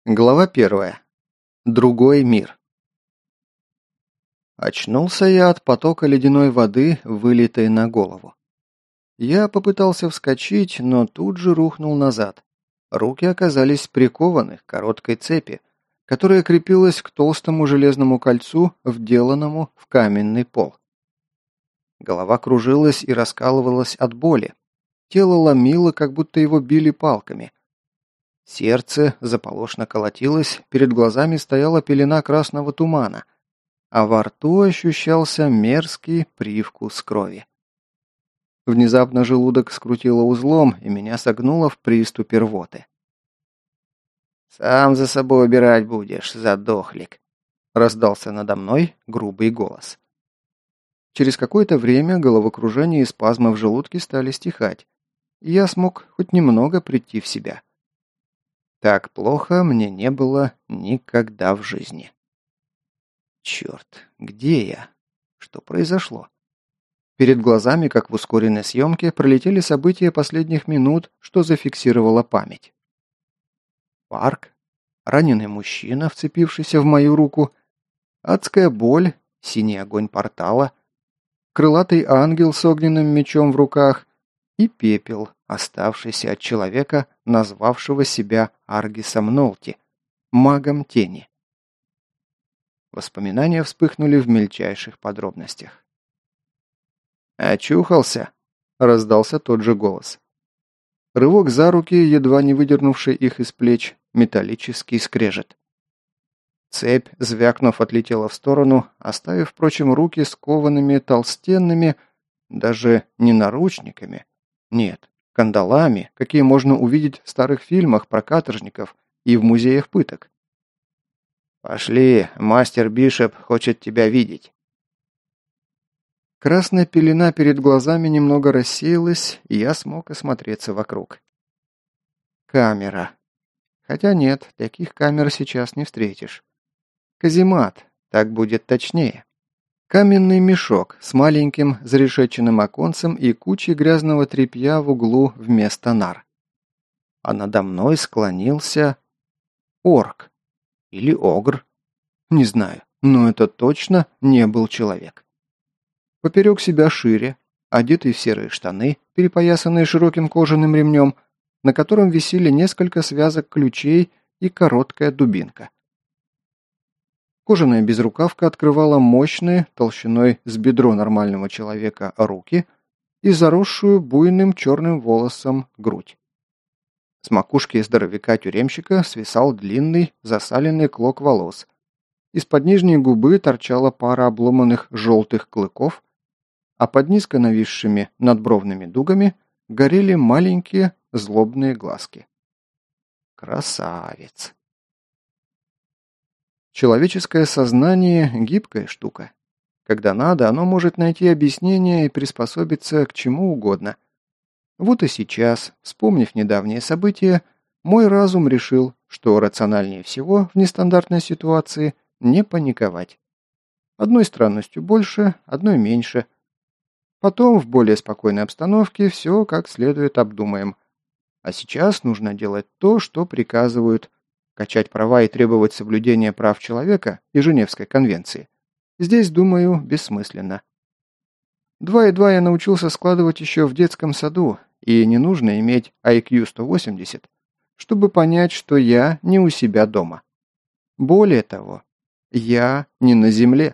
Глава 1. Другой мир. Очнулся я от потока ледяной воды, вылитой на голову. Я попытался вскочить, но тут же рухнул назад. Руки оказались прикованы к короткой цепи, которая крепилась к толстому железному кольцу, вделанному в каменный пол. Голова кружилась и раскалывалась от боли. Тело ломило, как будто его били палками. Сердце заполошно колотилось, перед глазами стояла пелена красного тумана, а во рту ощущался мерзкий привкус крови. Внезапно желудок скрутило узлом, и меня согнуло в приступе рвоты. «Сам за собой убирать будешь, задохлик», — раздался надо мной грубый голос. Через какое-то время головокружение и спазмы в желудке стали стихать, и я смог хоть немного прийти в себя. Так плохо мне не было никогда в жизни. Черт, где я? Что произошло? Перед глазами, как в ускоренной съемке, пролетели события последних минут, что зафиксировала память. Парк, раненый мужчина, вцепившийся в мою руку, адская боль, синий огонь портала, крылатый ангел с огненным мечом в руках и пепел, оставшийся от человека, назвавшего себя Аргисом Нолти, магом тени. Воспоминания вспыхнули в мельчайших подробностях. «Очухался?» — раздался тот же голос. Рывок за руки, едва не выдернувший их из плеч, металлический скрежет. Цепь, звякнув, отлетела в сторону, оставив, впрочем, руки скованными толстенными, даже не наручниками, нет, кандалами, какие можно увидеть в старых фильмах про каторжников и в музеях пыток. «Пошли, мастер Бишоп хочет тебя видеть». Красная пелена перед глазами немного рассеялась, и я смог осмотреться вокруг. Камера. Хотя нет, таких камер сейчас не встретишь. Каземат, так будет точнее. Каменный мешок с маленьким зарешеченным оконцем и кучей грязного тряпья в углу вместо нар. А надо мной склонился орк. Или огр. Не знаю, но это точно не был человек. Поперек себя шире, одетый в серые штаны, перепоясанные широким кожаным ремнем, на котором висели несколько связок ключей и короткая дубинка. Кожаная безрукавка открывала мощные, толщиной с бедро нормального человека, руки и заросшую буйным черным волосом грудь. С макушки здоровяка-тюремщика свисал длинный, засаленный клок волос. Из-под нижней губы торчала пара обломанных желтых клыков, а под низко нависшими надбровными дугами горели маленькие злобные глазки. Красавец! Человеческое сознание – гибкая штука. Когда надо, оно может найти объяснение и приспособиться к чему угодно. Вот и сейчас, вспомнив недавние события, мой разум решил, что рациональнее всего в нестандартной ситуации не паниковать. Одной странностью больше, одной меньше. Потом, в более спокойной обстановке, все как следует обдумаем. А сейчас нужно делать то, что приказывают. Качать права и требовать соблюдения прав человека и Женевской конвенции. Здесь, думаю, бессмысленно. 2 и 2 я научился складывать еще в детском саду, и не нужно иметь IQ 180, чтобы понять, что я не у себя дома. Более того, я не на земле.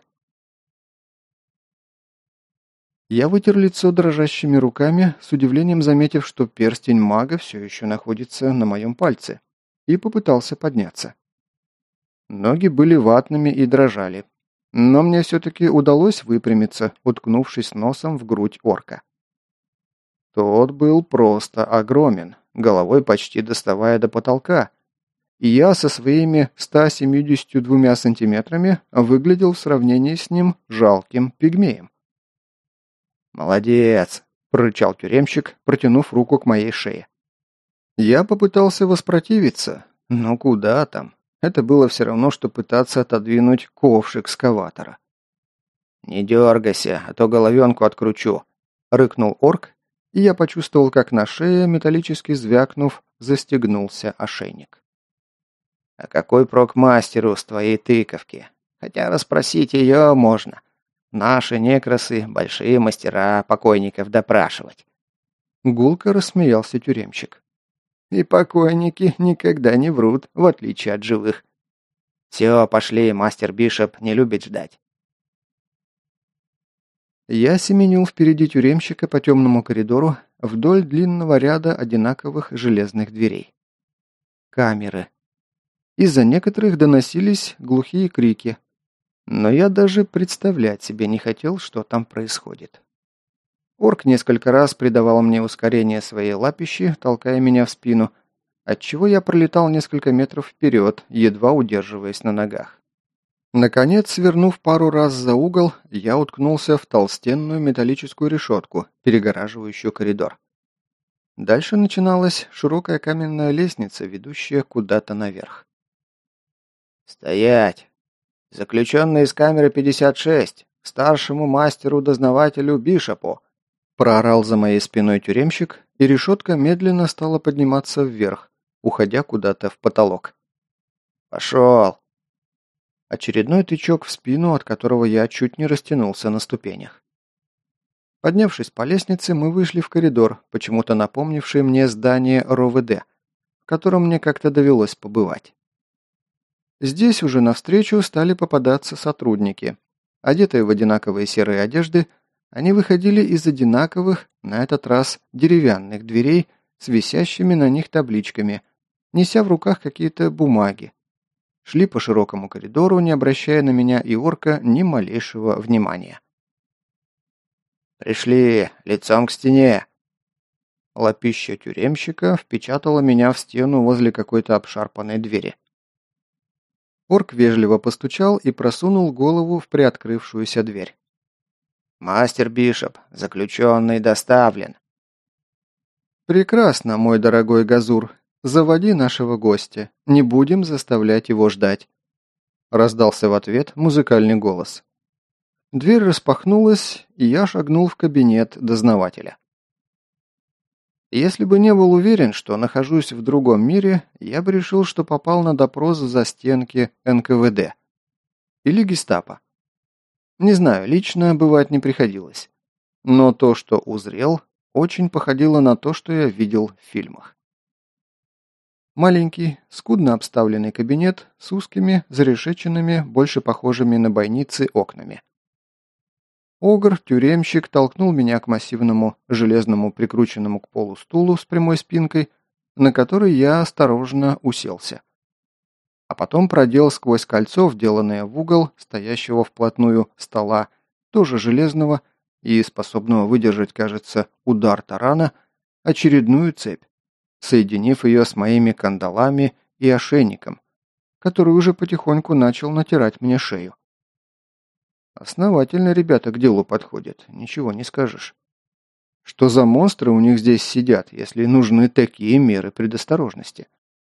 Я вытер лицо дрожащими руками, с удивлением заметив, что перстень мага все еще находится на моем пальце, и попытался подняться. Ноги были ватными и дрожали, но мне все-таки удалось выпрямиться, уткнувшись носом в грудь орка. Тот был просто огромен, головой почти доставая до потолка, и я со своими 172 сантиметрами выглядел в сравнении с ним жалким пигмеем. «Молодец!» – прорычал тюремщик, протянув руку к моей шее. Я попытался воспротивиться, но куда там? Это было все равно, что пытаться отодвинуть ковш экскаватора. «Не дергайся, а то головенку откручу», — рыкнул орк, и я почувствовал, как на шее, металлически звякнув, застегнулся ошейник. А какой прок мастеру с твоей тыковки? Хотя расспросить ее можно. Наши некрасы — большие мастера покойников допрашивать. Гулко рассмеялся тюремщик. И покойники никогда не врут, в отличие от живых. Все, пошли, мастер Бишоп не любит ждать. Я семенил впереди тюремщика по темному коридору вдоль длинного ряда одинаковых железных дверей. Камеры. Из-за некоторых доносились глухие крики. Но я даже представлять себе не хотел, что там происходит. Орк несколько раз придавал мне ускорение своей лапищи, толкая меня в спину, отчего я пролетал несколько метров вперед, едва удерживаясь на ногах. Наконец, свернув пару раз за угол, я уткнулся в толстенную металлическую решетку, перегораживающую коридор. Дальше начиналась широкая каменная лестница, ведущая куда-то наверх. «Стоять! Заключенный из камеры 56, к старшему мастеру-дознавателю Бишопу!» Проорал за моей спиной тюремщик, и решетка медленно стала подниматься вверх, уходя куда-то в потолок. «Пошел!» Очередной тычок в спину, от которого я чуть не растянулся на ступенях. Поднявшись по лестнице, мы вышли в коридор, почему-то напомнивший мне здание РОВД, в котором мне как-то довелось побывать. Здесь уже навстречу стали попадаться сотрудники. Одетые в одинаковые серые одежды, они выходили из одинаковых, на этот раз деревянных дверей с висящими на них табличками, неся в руках какие-то бумаги. Шли по широкому коридору, не обращая на меня и орка ни малейшего внимания. «Пришли! Лицом к стене!» Лапища тюремщика впечатала меня в стену возле какой-то обшарпанной двери. Орк вежливо постучал и просунул голову в приоткрывшуюся дверь. «Мастер Бишоп, заключенный доставлен». «Прекрасно, мой дорогой Газур. Заводи нашего гостя. Не будем заставлять его ждать», — раздался в ответ музыкальный голос. Дверь распахнулась, и я шагнул в кабинет дознавателя. Если бы не был уверен, что нахожусь в другом мире, я бы решил, что попал на допрос в застенки НКВД или гестапо. Не знаю, лично бывать не приходилось. Но то, что узрел, очень походило на то, что я видел в фильмах. Маленький, скудно обставленный кабинет с узкими, зарешеченными, больше похожими на бойницы окнами. Огр, тюремщик, толкнул меня к массивному, железному, прикрученному к полу стулу с прямой спинкой, на который я осторожно уселся. А потом продел сквозь кольцо, вделанное в угол, стоящего вплотную стола, тоже железного и способного выдержать, кажется, удар тарана, очередную цепь, соединив ее с моими кандалами и ошейником, который уже потихоньку начал натирать мне шею. Основательно ребята к делу подходят, ничего не скажешь. Что за монстры у них здесь сидят, если нужны такие меры предосторожности?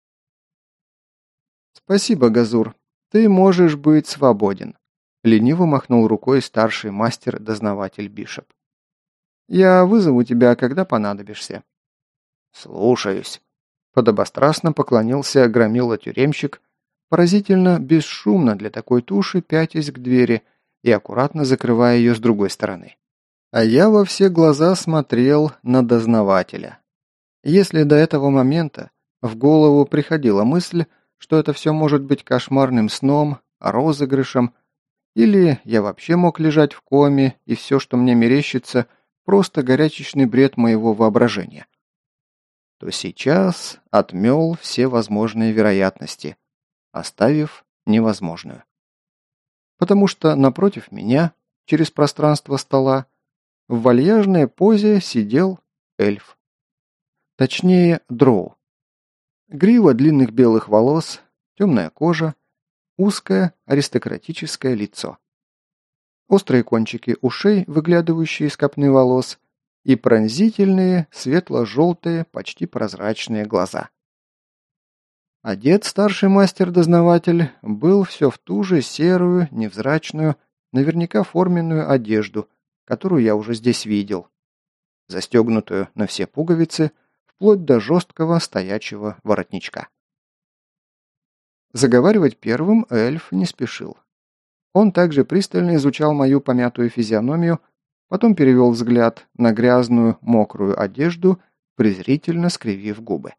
«Спасибо, Газур. Ты можешь быть свободен», — лениво махнул рукой старший мастер-дознаватель Бишоп. «Я вызову тебя, когда понадобишься». «Слушаюсь», — подобострастно поклонился громила-тюремщик, поразительно бесшумно для такой туши пятясь к двери и аккуратно закрывая ее с другой стороны. А я во все глаза смотрел на дознавателя. Если до этого момента в голову приходила мысль, что это все может быть кошмарным сном, розыгрышем, или я вообще мог лежать в коме, и все, что мне мерещится, просто горячечный бред моего воображения, то сейчас отмел все возможные вероятности, оставив невозможную. Потому что напротив меня, через пространство стола, в вальяжной позе сидел эльф. Точнее, дроу. Грива длинных белых волос, темная кожа, узкое аристократическое лицо. Острые кончики ушей, выглядывающие из копны волос, и пронзительные, светло-желтые, почти прозрачные глаза. Одет старший мастер-дознаватель был все в ту же серую, невзрачную, наверняка форменную одежду, которую я уже здесь видел, застегнутую на все пуговицы, вплоть до жесткого стоячего воротничка. Заговаривать первым эльф не спешил. Он также пристально изучал мою помятую физиономию, потом перевел взгляд на грязную, мокрую одежду, презрительно скривив губы.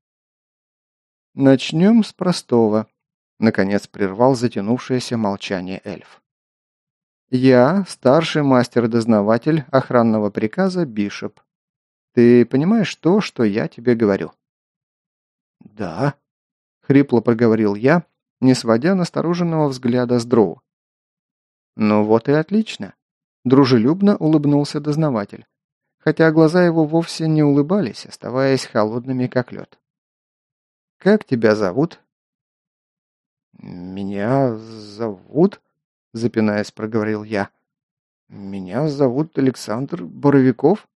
«Начнем с простого», — наконец прервал затянувшееся молчание эльф. «Я старший мастер-дознаватель охранного приказа Бишоп. Ты понимаешь то, что я тебе говорю?» «Да», — хрипло проговорил я, не сводя настороженного взгляда с дроу. «Ну вот и отлично», — дружелюбно улыбнулся дознаватель, хотя глаза его вовсе не улыбались, оставаясь холодными, как лед. «Как тебя зовут?» «Меня зовут...» — запинаясь, проговорил я. «Меня зовут Александр Боровиков».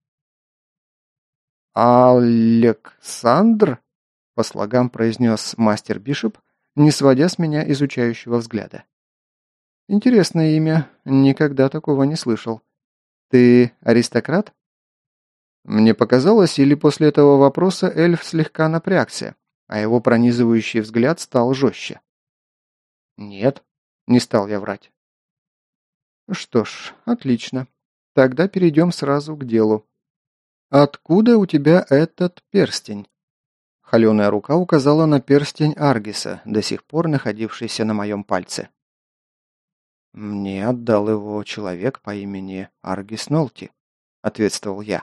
«Александр?» — по слогам произнес мастер Бишоп, не сводя с меня изучающего взгляда. «Интересное имя. Никогда такого не слышал. Ты аристократ?» Мне показалось, или после этого вопроса эльф слегка напрягся, а его пронизывающий взгляд стал жестче. «Нет», — не стал я врать. «Что ж, отлично. Тогда перейдем сразу к делу. Откуда у тебя этот перстень?» Холеная рука указала на перстень Аргиса, до сих пор находившийся на моем пальце. «Мне отдал его человек по имени Аргис Нолти», — ответствовал я.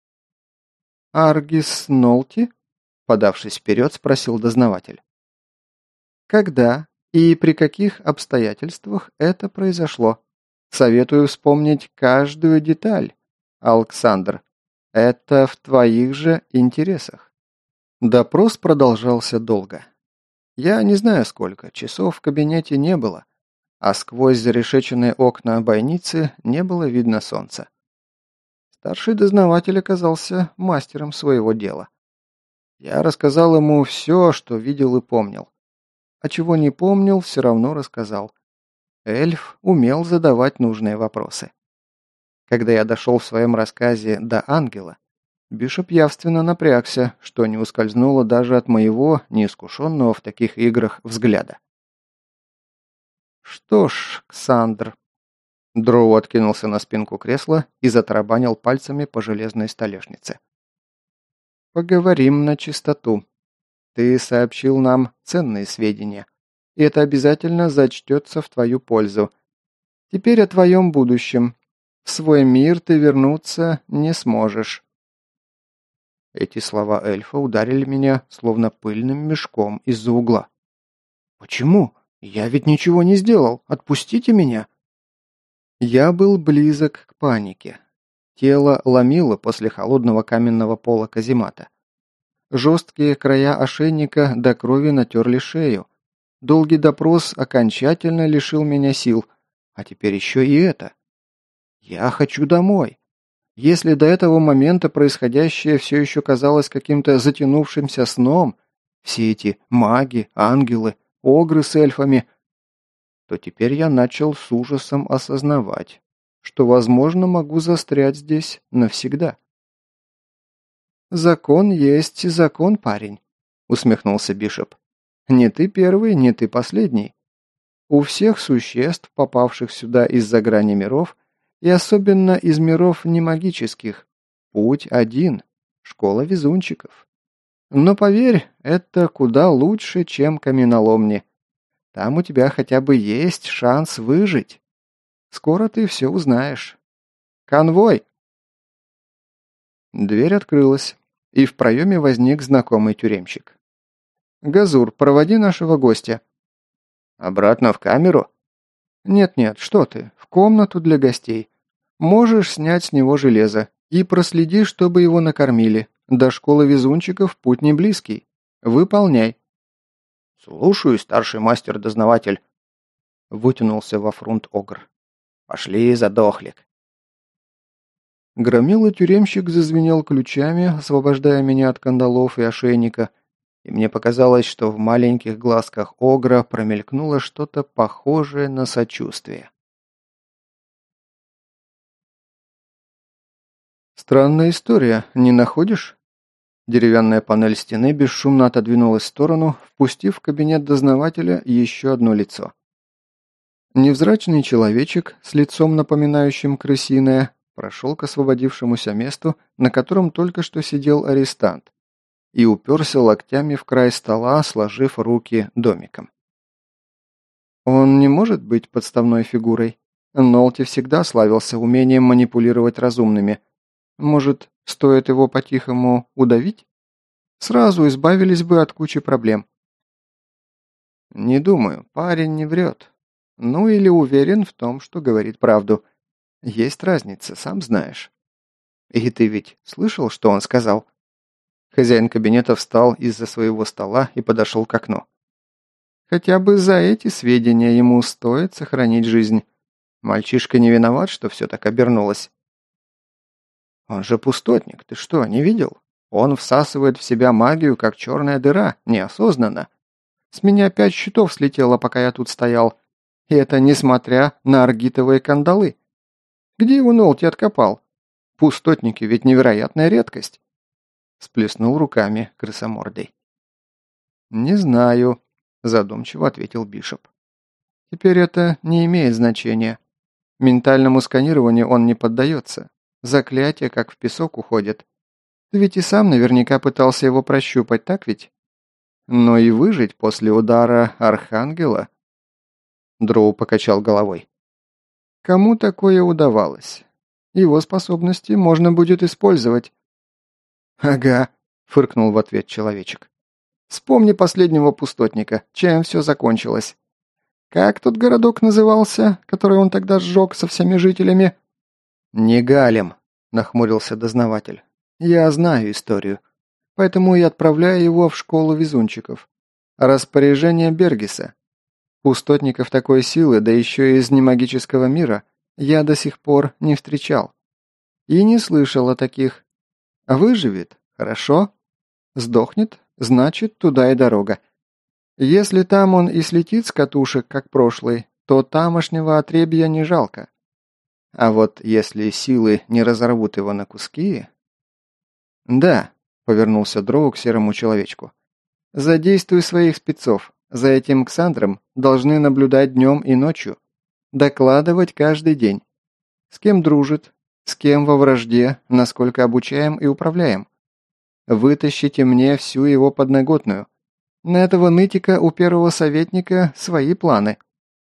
«Аргис Нолти?» — подавшись вперед, спросил дознаватель. «Когда и при каких обстоятельствах это произошло? Советую вспомнить каждую деталь, Александр. Это в твоих же интересах». Допрос продолжался долго. Я не знаю сколько, часов в кабинете не было, а сквозь зарешеченные окна бойницы не было видно солнца. Старший дознаватель оказался мастером своего дела. Я рассказал ему все, что видел и помнил. А чего не помнил, все равно рассказал. Эльф умел задавать нужные вопросы. Когда я дошел в своем рассказе до ангела, Бишоп явственно напрягся, что не ускользнуло даже от моего, неискушенного в таких играх, взгляда. «Что ж, Ксандр...» Дроу откинулся на спинку кресла и затарабанил пальцами по железной столешнице. «Поговорим на чистоту. Ты сообщил нам ценные сведения, и это обязательно зачтется в твою пользу. Теперь о твоем будущем. В свой мир ты вернуться не сможешь». Эти слова эльфа ударили меня, словно пыльным мешком из-за угла. «Почему? Я ведь ничего не сделал. Отпустите меня!» Я был близок к панике. Тело ломило после холодного каменного пола каземата. Жесткие края ошейника до крови натерли шею. Долгий допрос окончательно лишил меня сил, а теперь еще и это. Я хочу домой. Если до этого момента происходящее все еще казалось каким-то затянувшимся сном, все эти маги, ангелы, огры с эльфами, то теперь я начал с ужасом осознавать, что, возможно, могу застрять здесь навсегда. «Закон есть закон, парень», — усмехнулся Бишоп. «Не ты первый, не ты последний. У всех существ, попавших сюда из-за грани миров, и особенно из миров немагических, путь один — школа везунчиков. Но поверь, это куда лучше, чем каменоломни. Там у тебя хотя бы есть шанс выжить. Скоро ты все узнаешь. Конвой!» Дверь открылась, и в проеме возник знакомый тюремщик. «Газур, проводи нашего гостя». «Обратно в камеру?» «Нет-нет, что ты, в комнату для гостей. Можешь снять с него железо и проследи, чтобы его накормили. До школы везунчиков путь не близкий. Выполняй». «Слушаюсь, старший мастер-дознаватель», — вытянулся во фрунт огр. «Пошли, задохлик». Громилый тюремщик зазвенел ключами, освобождая меня от кандалов и ошейника, и мне показалось, что в маленьких глазках огра промелькнуло что-то похожее на сочувствие. «Странная история, не находишь?» Деревянная панель стены бесшумно отодвинулась в сторону, впустив в кабинет дознавателя еще одно лицо. Невзрачный человечек с лицом, напоминающим крысиное, прошел к освободившемуся месту, на котором только что сидел арестант, и уперся локтями в край стола, сложив руки домиком. Он не может быть подставной фигурой. Нолти всегда славился умением манипулировать разумными. Может, стоит его по-тихому удавить? Сразу избавились бы от кучи проблем. Не думаю, парень не врет. Ну или уверен в том, что говорит правду. Есть разница, сам знаешь. И ты ведь слышал, что он сказал? Хозяин кабинета встал из-за своего стола и подошел к окну. Хотя бы за эти сведения ему стоит сохранить жизнь. Мальчишка не виноват, что все так обернулось. Он же пустотник, ты что, не видел? Он всасывает в себя магию, как черная дыра, неосознанно. С меня 5 щитов слетело, пока я тут стоял. И это несмотря на аргитовые кандалы. Где его Нолти откопал? Пустотники ведь невероятная редкость. Сплеснул руками крысомордой. «Не знаю», – задумчиво ответил Бишоп. «Теперь это не имеет значения. Ментальному сканированию он не поддается. Заклятие как в песок уходит. Ты ведь и сам наверняка пытался его прощупать, так ведь? Но и выжить после удара Архангела...» Дроу покачал головой. «Кому такое удавалось? Его способности можно будет использовать». «Ага», — фыркнул в ответ человечек. «Вспомни последнего пустотника, чем все закончилось. Как тот городок назывался, который он тогда сжег со всеми жителями?» «Не Галем», — нахмурился дознаватель. «Я знаю историю, поэтому и отправляю его в школу везунчиков. Распоряжение Бергиса. Пустотников такой силы, да еще и из немагического мира, я до сих пор не встречал. И не слышал о таких. Выживет – хорошо. Сдохнет – значит, туда и дорога. Если там он и слетит с катушек, как прошлый, то тамошнего отребья не жалко. А вот если силы не разорвут его на куски... «Да», – повернулся Дроу к серому человечку. «Задействуй своих спецов. За этим Ксандром должны наблюдать днем и ночью. Докладывать каждый день. С кем дружит, с кем во вражде, насколько обучаем и управляем. Вытащите мне всю его подноготную. На этого нытика у первого советника свои планы».